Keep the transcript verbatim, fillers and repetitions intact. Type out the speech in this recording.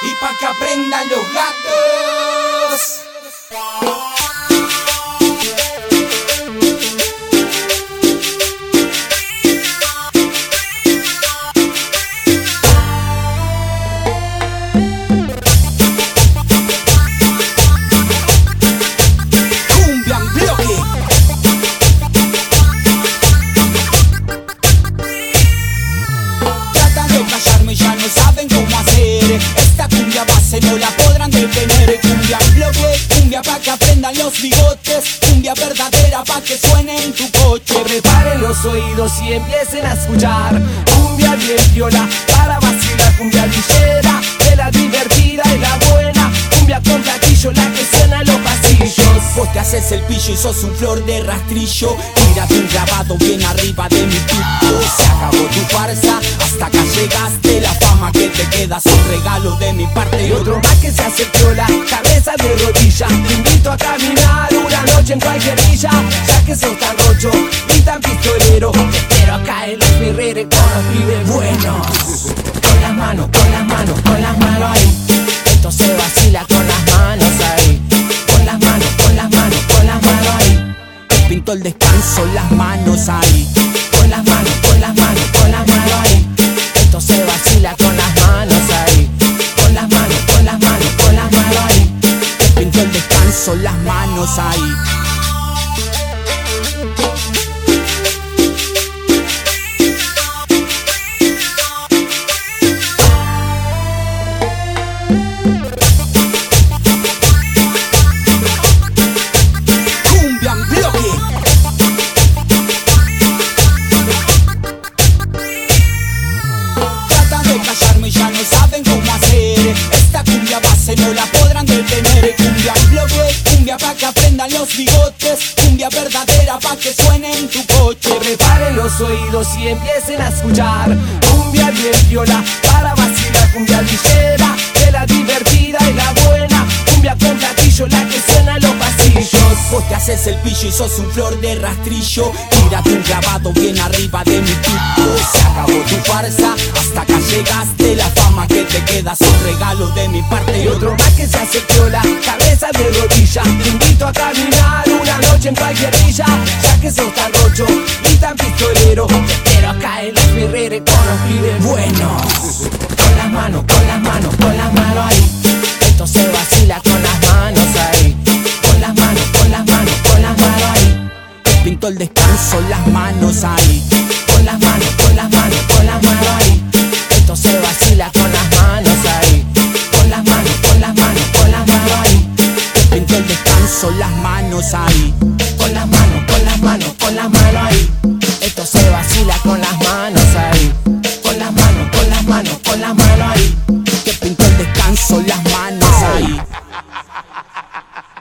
y pa' que aprendan los gatos. Esta cumbia base no la podrán detener. Cumbia en bloque, cumbia pa' que aprendan los bigotes. Cumbia verdadera pa' que suene en tu coche. Preparen los oídos y empiecen a escuchar cumbia bien viola para vacilar. Cumbia villera, de la divertida y la buena. Cumbia con platillo, la que suena en los pasillos. Vos te haces el pillo y sos un flor de rastrillo. Tírate un grabado bien arriba de mi pico. Se acabó tu farsa, hasta acá llegaste. La fama que te queda es un regalo de mi parte. Y otro más que se hace piola, cabeza de rodilla. Te invito a caminar una noche en cualquier villa. Ya que sos tan rocho y tan pistolero, te espero acá en los Ferreres con los pibes buenos. Con las manos, con las manos, con las manos ahí. Esto se vacila con las manos ahí. Con las manos, con las manos, con las manos ahí. Te pinto el descanso, las manos ahí. Con las manos, con las manos, con las manos ahí. Esto se vacila con las manos ahí. Con las manos, con las manos, con las manos ahí. Te pinto el descanso, las manos ahí. No la podrán detener. Cumbia en bloque, cumbia pa' que aprendan los bigotes. Cumbia verdadera pa' que suene en tu coche. Preparen los oídos y empiecen a escuchar cumbia bien viola para vacilar. Cumbia villera, de la divertida y la buena. Cumbia con platillo, la que suena en los pasillos. Vos te haces el pillo y sos un flor de rastrillo. Tírate un grabado bien arriba de mi pico. Se acabó tu farsa, hasta acá llegaste. La fama que te queda es un regalo de mi parte. Y otro más que se hace piola, cabeza de rodilla. Te invito a caminar una noche en cualquier villa. Ya que sos tan rocho y tan pistolero, te espero acá en los Ferreres con los pibes buenos. Con las manos, con las manos, con las manos ahí. Esto se vacila con las manos ahí. Con las manos, con las manos, con las manos ahí. Te pinto el descanso, las manos ahí. Con las manos, con las manos, con las manos ahí. Esto se vacila con las manos ahí. Con las manos, con las manos, con las manos ahí. Te pinto el descanso, las manos ahí. Con las manos, con las manos, con las manos ahí. Esto se vacila con las manos ahí. Con las manos, con las manos, con las manos ahí. Te pinto el descanso, las manos ahí.